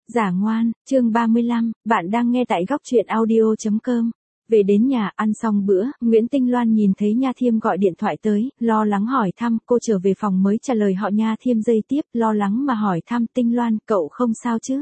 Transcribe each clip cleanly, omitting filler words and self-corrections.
Giả ngoan, chương 35, bạn đang nghe tại góc truyện audio.com. Về đến nhà, ăn xong bữa, Nguyễn Tinh Loan nhìn thấy Nha Thiêm gọi điện thoại tới, lo lắng hỏi thăm, cô trở về phòng mới trả lời họ. Nha Thiêm giây tiếp, lo lắng mà hỏi thăm, Tinh Loan, cậu không sao chứ?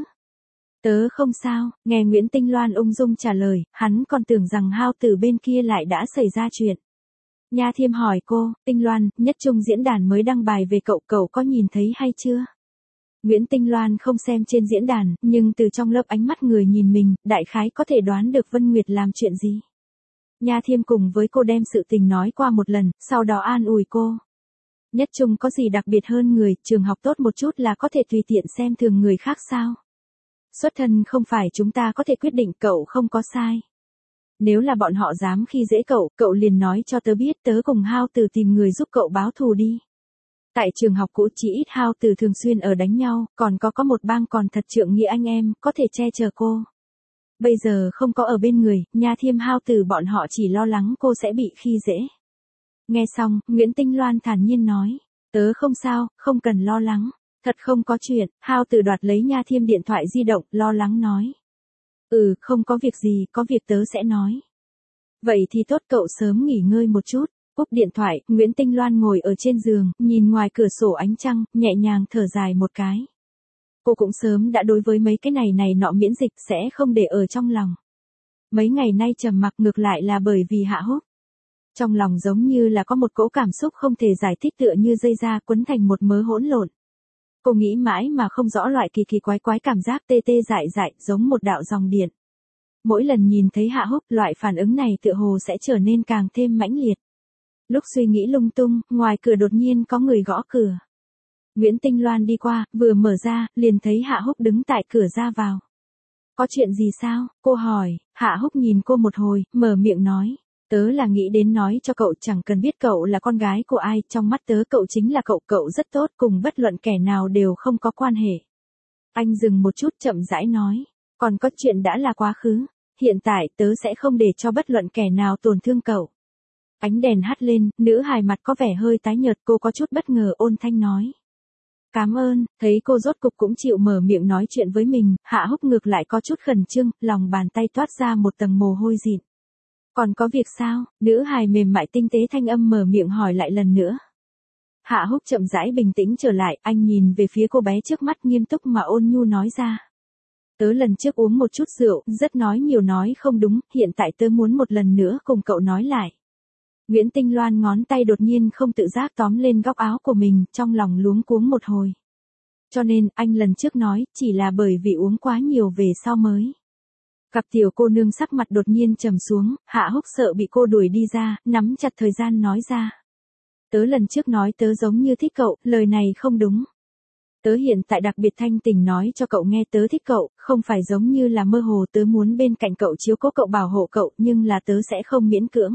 Tớ không sao, nghe Nguyễn Tinh Loan ung dung trả lời, hắn còn tưởng rằng Hao Tử bên kia lại đã xảy ra chuyện. Nha Thiêm hỏi cô, Tinh Loan, Nhất Trung diễn đàn mới đăng bài về cậu, cậu có nhìn thấy hay chưa? Nguyễn Tinh Loan không xem trên diễn đàn, nhưng từ trong lớp ánh mắt người nhìn mình, đại khái có thể đoán được Vân Nguyệt làm chuyện gì. Nha Thiêm cùng với cô đem sự tình nói qua một lần, sau đó an ủi cô. Nhất Trung có gì đặc biệt hơn người, trường học tốt một chút là có thể tùy tiện xem thường người khác sao? Xuất thân không phải chúng ta có thể quyết định, cậu không có sai. Nếu là bọn họ dám khi dễ cậu, cậu liền nói cho tớ biết, tớ cùng Hao Tử tìm người giúp cậu báo thù đi. Tại trường học cũ chỉ ít Hao Tử thường xuyên ở đánh nhau, còn có một bang còn thật trượng nghĩa anh em, có thể che chở cô. Bây giờ không có ở bên người, Nha Thiêm Hao Tử bọn họ chỉ lo lắng cô sẽ bị khi dễ. Nghe xong, Nguyễn Tinh Loan thản nhiên nói, tớ không sao, không cần lo lắng, thật không có chuyện. Hao Tử đoạt lấy Nha Thiêm điện thoại di động, lo lắng nói. Không có việc gì, có việc tớ sẽ nói. Vậy thì tốt, cậu sớm nghỉ ngơi một chút. Cúp điện thoại, Nguyễn Tinh Loan ngồi ở trên giường, nhìn ngoài cửa sổ ánh trăng, nhẹ nhàng thở dài một cái. Cô cũng sớm đã đối với mấy cái này nọ miễn dịch, sẽ không để ở trong lòng. Mấy ngày nay trầm mặc ngược lại là bởi vì Hạ Húc. Trong lòng giống như là có một cỗ cảm xúc không thể giải thích, tựa như dây da quấn thành một mớ hỗn lộn. Cô nghĩ mãi mà không rõ loại kỳ quái cảm giác tê tê dại, giống một đạo dòng điện. Mỗi lần nhìn thấy Hạ Húc, loại phản ứng này tựa hồ sẽ trở nên càng thêm mãnh liệt. Lúc suy nghĩ lung tung, ngoài cửa đột nhiên có người gõ cửa. Nguyễn Tinh Loan đi qua, vừa mở ra, liền thấy Hạ Húc đứng tại cửa ra vào. Có chuyện gì sao? Cô hỏi. Hạ Húc nhìn cô một hồi, mở miệng nói. Tớ là nghĩ đến nói cho cậu, chẳng cần biết cậu là con gái của ai, trong mắt tớ cậu chính là cậu rất tốt, cùng bất luận kẻ nào đều không có quan hệ. Anh dừng một chút chậm rãi nói. Còn có chuyện đã là quá khứ. Hiện tại tớ sẽ không để cho bất luận kẻ nào tổn thương cậu. Ánh đèn hắt lên, nữ hài mặt có vẻ hơi tái nhợt, cô có chút bất ngờ ôn thanh nói. Cảm ơn. Thấy cô rốt cục cũng chịu mở miệng nói chuyện với mình, Hạ Húc ngược lại có chút khẩn trương, lòng bàn tay toát ra một tầng mồ hôi dịn. Còn có việc sao? Nữ hài mềm mại tinh tế thanh âm mở miệng hỏi lại lần nữa. Hạ Húc chậm rãi bình tĩnh trở lại, anh nhìn về phía cô bé trước mắt nghiêm túc mà ôn nhu nói ra. Tớ lần trước uống một chút rượu, rất nói nhiều nói không đúng, hiện tại tớ muốn một lần nữa cùng cậu nói lại. Nguyễn Tinh Loan ngón tay đột nhiên không tự giác tóm lên góc áo của mình, trong lòng luống cuống một hồi. Cho nên, anh lần trước nói, chỉ là bởi vì uống quá nhiều về sau mới. Cặp tiểu cô nương sắc mặt đột nhiên trầm xuống, Hạ Húc sợ bị cô đuổi đi ra, nắm chặt thời gian nói ra. Tớ lần trước nói tớ giống như thích cậu, lời này không đúng. Tớ hiện tại đặc biệt thanh tình nói cho cậu nghe, tớ thích cậu, không phải giống như là mơ hồ, tớ muốn bên cạnh cậu chiếu cố cậu bảo hộ cậu, nhưng là tớ sẽ không miễn cưỡng.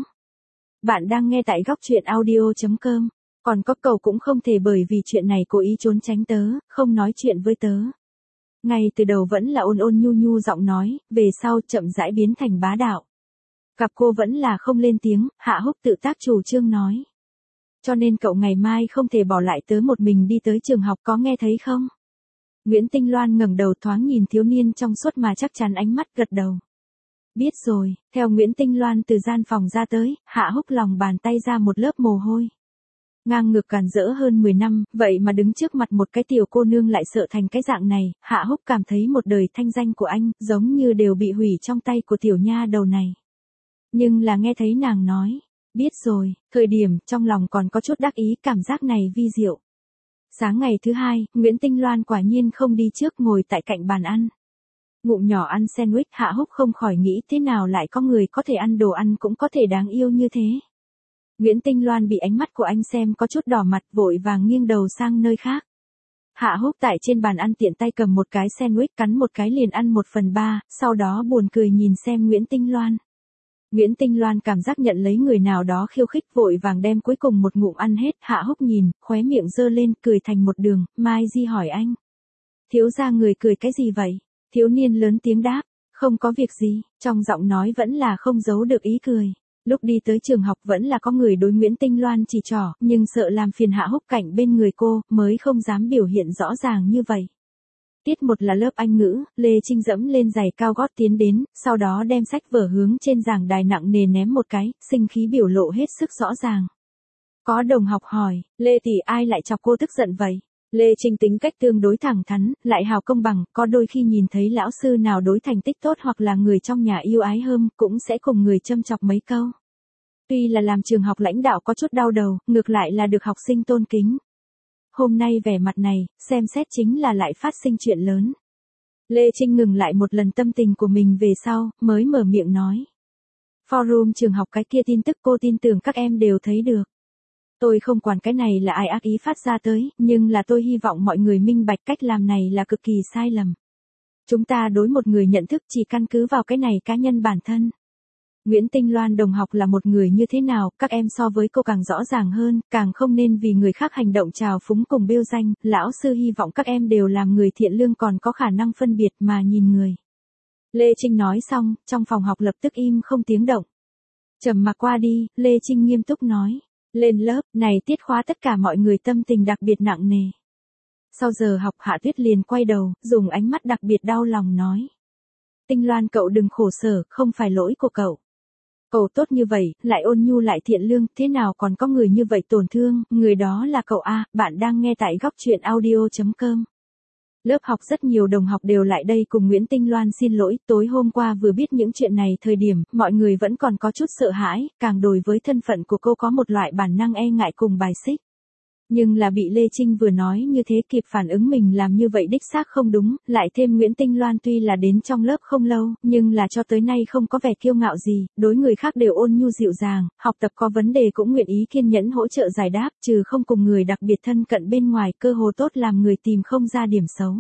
Bạn đang nghe tại góc truyện audio.com. Còn có cậu cũng không thể bởi vì chuyện này cố ý trốn tránh tớ, không nói chuyện với tớ. Ngay từ đầu vẫn là ôn ôn nhu giọng nói, về sau chậm rãi biến thành bá đạo. Gặp cô vẫn là không lên tiếng, Hạ Húc tự tác chủ trương nói. Cho nên cậu ngày mai không thể bỏ lại tớ một mình đi tới trường học, có nghe thấy không? Nguyễn Tinh Loan ngẩng đầu thoáng nhìn thiếu niên trong suốt mà chắc chắn, ánh mắt gật đầu. Biết rồi. Theo Nguyễn Tinh Loan từ gian phòng ra tới, Hạ Húc lòng bàn tay ra một lớp mồ hôi. Ngang ngược càn rỡ hơn 10 năm, vậy mà đứng trước mặt một cái tiểu cô nương lại sợ thành cái dạng này, Hạ Húc cảm thấy một đời thanh danh của anh, giống như đều bị hủy trong tay của tiểu nha đầu này. Nhưng là nghe thấy nàng nói, biết rồi, thời điểm trong lòng còn có chút đắc ý, cảm giác này vi diệu. Sáng ngày thứ hai, Nguyễn Tinh Loan quả nhiên không đi trước, ngồi tại cạnh bàn ăn. Ngụm nhỏ ăn sandwich, Hạ Húc không khỏi nghĩ thế nào lại có người có thể ăn đồ ăn cũng có thể đáng yêu như thế. Nguyễn Tinh Loan bị ánh mắt của anh xem có chút đỏ mặt, vội vàng nghiêng đầu sang nơi khác. Hạ Húc tại trên bàn ăn tiện tay cầm một cái sandwich, cắn một cái liền ăn 1/3, sau đó buồn cười nhìn xem Nguyễn Tinh Loan. Nguyễn Tinh Loan cảm giác nhận lấy người nào đó khiêu khích, vội vàng đem cuối cùng một ngụm ăn hết. Hạ Húc nhìn, khóe miệng giơ lên, cười thành một đường. Mai Di hỏi anh. Thiếu gia người cười cái gì vậy? Thiếu niên lớn tiếng đáp. Không có việc gì, trong giọng nói vẫn là không giấu được ý cười. Lúc đi tới trường học vẫn là có người đối Nguyễn Tinh Loan chỉ trỏ, nhưng sợ làm phiền Hạ Húc cảnh bên người cô, mới không dám biểu hiện rõ ràng như vậy. Tiết 1 là lớp Anh ngữ, Lê Trinh dẫm lên giày cao gót tiến đến, sau đó đem sách vở hướng trên giảng đài nặng nề ném một cái, sinh khí biểu lộ hết sức rõ ràng. Có đồng học hỏi, Lê tỷ ai lại chọc cô tức giận vậy? Lê Trinh tính cách tương đối thẳng thắn, lại hào công bằng, có đôi khi nhìn thấy lão sư nào đối thành tích tốt hoặc là người trong nhà yêu ái hơn, cũng sẽ cùng người châm chọc mấy câu. Tuy là làm trường học lãnh đạo có chút đau đầu, ngược lại là được học sinh tôn kính. Hôm nay vẻ mặt này, xem xét chính là lại phát sinh chuyện lớn. Lê Trinh ngừng lại một lần tâm tình của mình về sau, mới mở miệng nói. Forum trường học cái kia tin tức cô tin tưởng các em đều thấy được. Tôi không quản cái này là ai ác ý phát ra tới, nhưng là tôi hy vọng mọi người minh bạch cách làm này là cực kỳ sai lầm. Chúng ta đối một người nhận thức chỉ căn cứ vào cái này cá nhân bản thân. Nguyễn Tinh Loan đồng học là một người như thế nào, các em so với cô càng rõ ràng hơn, càng không nên vì người khác hành động trào phúng cùng bêu danh, lão sư hy vọng các em đều làm người thiện lương còn có khả năng phân biệt mà nhìn người. Lê Trinh nói xong, trong phòng học lập tức im không tiếng động. Trầm mặc qua đi, Lê Trinh nghiêm túc nói, lên lớp, này tiết khóa tất cả mọi người tâm tình đặc biệt nặng nề. Sau giờ học Hạ Tuyết liền quay đầu, dùng ánh mắt đặc biệt đau lòng nói. Tinh Loan cậu đừng khổ sở, không phải lỗi của cậu. Cậu tốt như vậy, lại ôn nhu lại thiện lương, thế nào còn có người như vậy tổn thương, người đó là cậu A, bạn đang nghe tại góc truyện audio.com. Lớp học rất nhiều đồng học đều lại đây cùng Nguyễn Tinh Loan xin lỗi, tối hôm qua vừa biết những chuyện này thời điểm, mọi người vẫn còn có chút sợ hãi, càng đối với thân phận của cô có một loại bản năng e ngại cùng bài xích. Nhưng là bị Lê Trinh vừa nói như thế kịp phản ứng mình làm như vậy đích xác không đúng, lại thêm Nguyễn Tinh Loan tuy là đến trong lớp không lâu, nhưng là cho tới nay không có vẻ kiêu ngạo gì, đối người khác đều ôn nhu dịu dàng, học tập có vấn đề cũng nguyện ý kiên nhẫn hỗ trợ giải đáp, trừ không cùng người đặc biệt thân cận bên ngoài cơ hồ tốt làm người tìm không ra điểm xấu.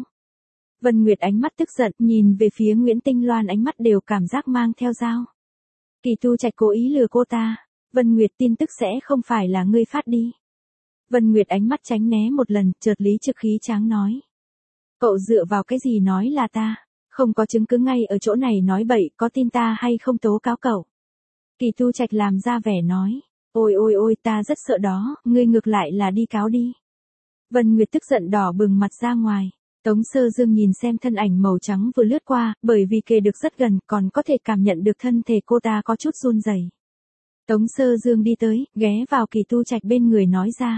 Vân Nguyệt ánh mắt tức giận, nhìn về phía Nguyễn Tinh Loan ánh mắt đều cảm giác mang theo dao. Kỳ Tu Trạch cố ý lừa cô ta, Vân Nguyệt tin tức sẽ không phải là ngươi phát đi. Vân Nguyệt ánh mắt tránh né một lần, chợt lý trực khí tráng nói. Cậu dựa vào cái gì nói là ta, không có chứng cứ ngay ở chỗ này nói bậy, có tin ta hay không tố cáo cậu. Kỳ Tu Trạch làm ra vẻ nói, ôi ôi ôi ta rất sợ đó, ngươi ngược lại là đi cáo đi. Vân Nguyệt tức giận đỏ bừng mặt ra ngoài. Tống Sơ Dương nhìn xem thân ảnh màu trắng vừa lướt qua, bởi vì kề được rất gần, còn có thể cảm nhận được thân thể cô ta có chút run rẩy. Tống Sơ Dương đi tới, ghé vào Kỳ Tu Trạch bên người nói ra.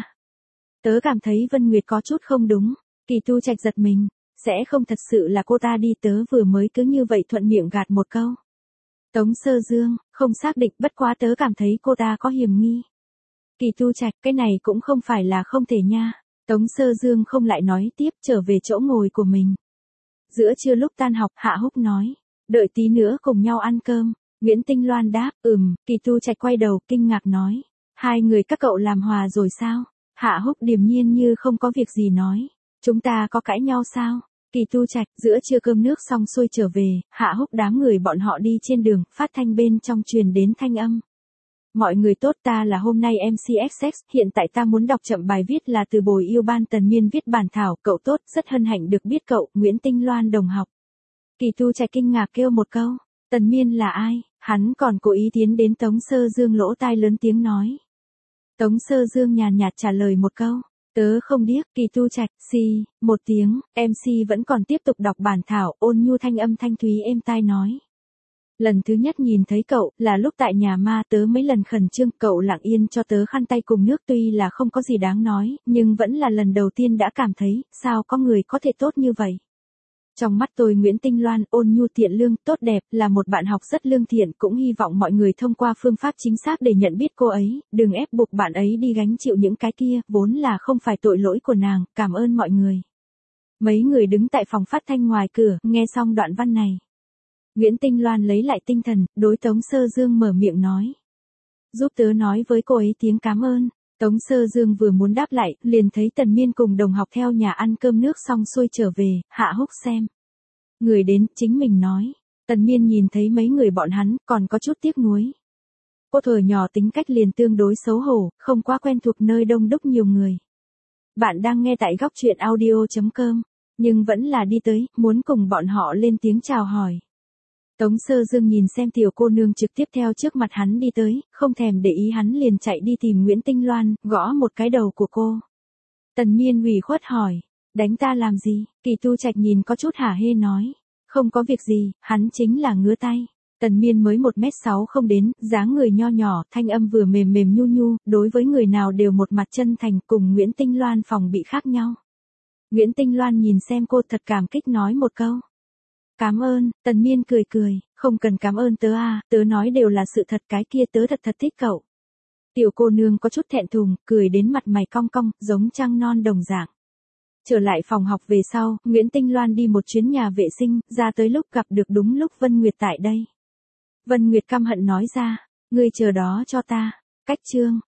Tớ cảm thấy Vân Nguyệt có chút không đúng. Kỳ Tu Trạch giật mình, sẽ không thật sự là cô ta đi, tớ vừa mới cứ như vậy thuận miệng gạt một câu. Tống Sơ Dương, không xác định, bất quá tớ cảm thấy cô ta có hiểm nghi. Kỳ Tu Trạch, cái này cũng không phải là không thể nha. Tống Sơ Dương không lại nói tiếp, trở về chỗ ngồi của mình. Giữa trưa lúc tan học, Hạ Húc nói, đợi tí nữa cùng nhau ăn cơm. Nguyễn Tinh Loan đáp, Kỳ Tu Trạch quay đầu, kinh ngạc nói, hai người các cậu làm hòa rồi sao? Hạ Húc điềm nhiên như không có việc gì nói, chúng ta có cãi nhau sao? Kỳ Tu Trạch, giữa trưa cơm nước xong xuôi trở về, Hạ Húc đám người bọn họ đi trên đường, phát thanh bên trong truyền đến thanh âm. Mọi người tốt, ta là hôm nay MCXX, hiện tại ta muốn đọc chậm bài viết là từ Bồi Yêu Ban Tần Miên viết bản thảo, cậu tốt, rất hân hạnh được biết cậu, Nguyễn Tinh Loan đồng học. Kỳ Tu Trạch kinh ngạc kêu một câu, Tần Miên là ai? Hắn còn cố ý tiến đến Tống Sơ Dương lỗ tai lớn tiếng nói. Tống Sơ Dương nhàn nhạt trả lời một câu, tớ không điếc. Kỳ Tu Trạch, một tiếng, MC vẫn còn tiếp tục đọc bản thảo, ôn nhu thanh âm thanh thúy êm tai nói. Lần thứ nhất nhìn thấy cậu, là lúc tại nhà ma, tớ mấy lần khẩn trương, cậu lặng yên cho tớ khăn tay cùng nước, tuy là không có gì đáng nói, nhưng vẫn là lần đầu tiên đã cảm thấy, sao có người có thể tốt như vậy. Trong mắt tôi Nguyễn Tinh Loan, ôn nhu thiện lương, tốt đẹp, là một bạn học rất lương thiện, cũng hy vọng mọi người thông qua phương pháp chính xác để nhận biết cô ấy, đừng ép buộc bạn ấy đi gánh chịu những cái kia, vốn là không phải tội lỗi của nàng, cảm ơn mọi người. Mấy người đứng tại phòng phát thanh ngoài cửa, nghe xong đoạn văn này. Nguyễn Tinh Loan lấy lại tinh thần, đối Tống Sơ Dương mở miệng nói. Giúp tớ nói với cô ấy tiếng cảm ơn. Tống Sơ Dương vừa muốn đáp lại, liền thấy Tần Miên cùng đồng học theo nhà ăn cơm nước xong xuôi trở về, Hạ Húc xem. Người đến, chính mình nói. Tần Miên nhìn thấy mấy người bọn hắn, còn có chút tiếc nuối. Cô thuở nhỏ tính cách liền tương đối xấu hổ, không quá quen thuộc nơi đông đúc nhiều người. Bạn đang nghe tại góc truyện audio.com, nhưng vẫn là đi tới, muốn cùng bọn họ lên tiếng chào hỏi. Tống Sơ Dương nhìn xem tiểu cô nương trực tiếp theo trước mặt hắn đi tới, không thèm để ý hắn liền chạy đi tìm Nguyễn Tinh Loan, gõ một cái đầu của cô. Tần Miên ủy khuất hỏi, Đánh ta làm gì? Kỳ Tu Trạch nhìn có chút hả hê nói. Không có việc gì, hắn chính là ngứa tay. Tần Miên mới 1m6 không đến, dáng người nho nhỏ, thanh âm vừa mềm mềm nhu nhu, đối với người nào đều một mặt chân thành, cùng Nguyễn Tinh Loan phòng bị khác nhau. Nguyễn Tinh Loan nhìn xem cô thật cảm kích nói một câu. Cảm ơn, Tần Miên cười cười, không cần cảm ơn tớ à, tớ nói đều là sự thật, cái kia tớ thật thích cậu. Tiểu cô nương có chút thẹn thùng, cười đến mặt mày cong cong, giống trăng non đồng dạng. Trở lại phòng học về sau, Nguyễn Tinh Loan đi một chuyến nhà vệ sinh, ra tới lúc gặp được đúng lúc Vân Nguyệt tại đây. Vân Nguyệt căm hận nói ra, ngươi chờ đó cho ta. Cách chương